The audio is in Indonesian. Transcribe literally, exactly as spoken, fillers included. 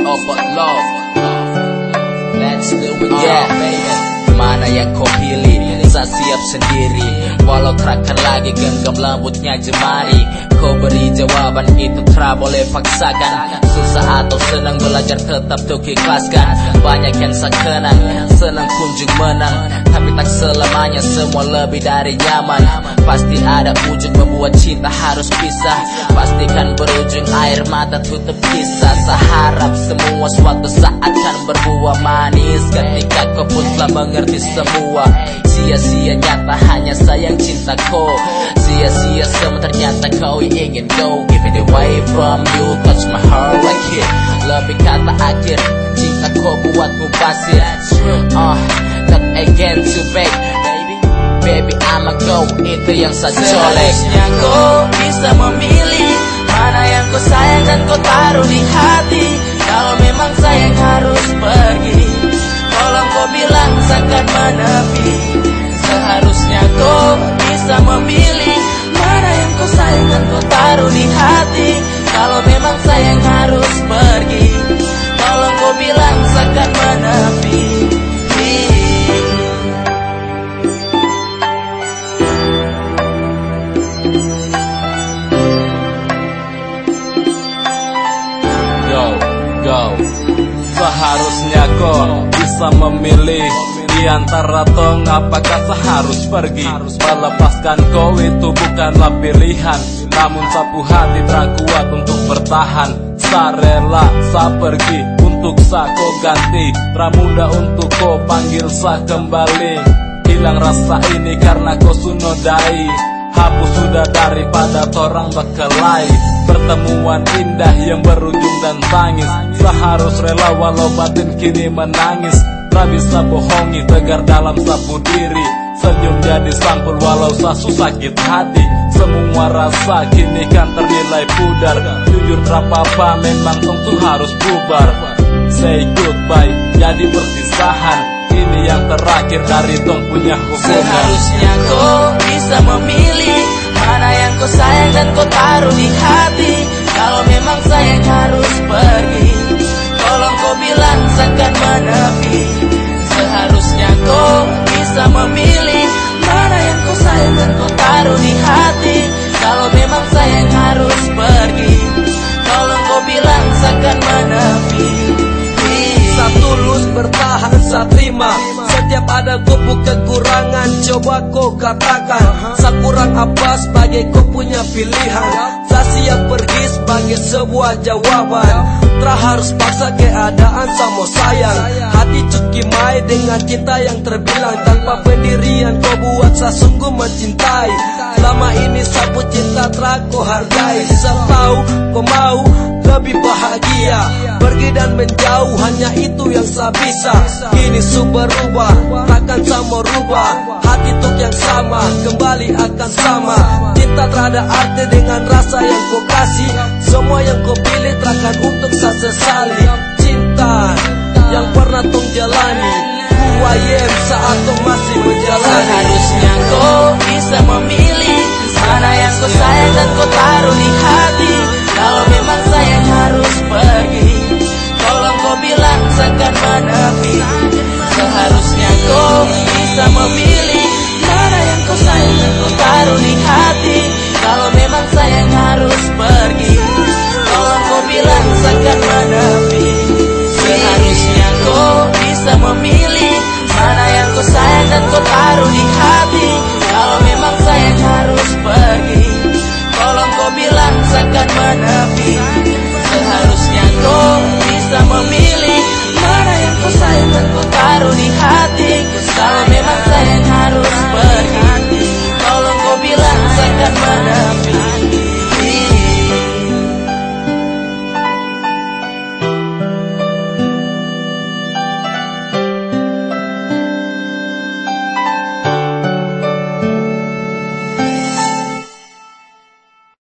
all but love. Let's do it, yeah, baby. Mana yang kau pilih? Saya siap sendiri. Walau terakan lagi genggam lembutnya jemari. Kau beri jawaban itu tak boleh paksakan. Susah atau senang belajar tetap tuh ikhlaskan. Banyak yang saya kenang, senang kunjung menang. Tapi tak selamanya semua lebih dari nyaman. Pasti ada ujung membuat cinta harus pisah. Pastikan berujung air mata tutup kisah. Saya harap semua suatu saat akan berbuah manis. Ketika kau pun telah mengerti semua. Sia-sia nyata hanya sayang cinta kau. Sia-sia semua ternyata kau ingin go. Give it away from you, touch my heart like here. Lebih kata akhir, cinta kau buatku pasir. Uh, not again to beg. Baby I'ma go, itu yang saya colek. Seharusnya kau bisa memilih mana yang kau sayang dan kau taruh di hati. Kalau memang sayang harus pergi, tolong kau bilang takkan menepi. Seharusnya kau bisa memilih mana yang kau sayang dan kau taruh di hati. Kalau memang sayang harus pergi, tolong kau bilang takkan menepi. Go, go. Seharusnya kau bisa memilih di antara tong, apakah seharus pergi. Melepaskan kau itu bukanlah pilihan, namun sapu hati tak kuat untuk bertahan. Sa rela, sa pergi untuk sa kau ganti. Pramuda untuk kau panggil sa kembali. Hilang rasa ini karena kau sunodai. Hapus sudah daripada torang berkelahi. Pertemuan indah yang berujung dan tangis. Seharus rela walau batin kini menangis. Tak bisa bohongi tegar dalam sapu diri. Senyum jadi sampul walau sasu sakit hati. Semua rasa kini kan ternilai pudar. Jujur tak apa-apa memang tentu harus bubar. Say goodbye jadi perpisahan. Ini yang terakhir dari tong punya hubungan. Seharusnya kau bisa memilih mana yang kau sayang dan kau taruh di hati. Kalau memang sayang harus pergi, tolong kau bilang takkan menepi. Seharusnya kau bisa memilih mana yang kau sayang dan kau taruh di hati. Kalau memang sayang harus pergi, tolong kau bilang takkan menepi. Sa tulus bertahan, sa terima. Setiap ada kupu kekurangan, coba kau katakan. Sa kurang apa sebagai kau punya pilihan. Sa siap pergi sebagai sebuah jawaban. Tak harus paksa keadaan sama sayang. Hati cuki mai dengan cinta yang terbilang. Tanpa pendirian kau buat sa sungguh mencintai. Selama ini sapu cinta telah kau hargai. Sa tahu kau mau lebih bahagia. Pergi dan menjauh hanya itu yang sa bisa. Kini su berubah, takkan sama rubah. Hati tuk yang sama, kembali akan sama. Cinta terhadap arti dengan rasa yang kau kasih. Semua yang kau pilih terakan untuk sa sesali. Cinta yang pernah tong jalani, who I am saat tong masih menjalani. Seharusnya kau bisa memilih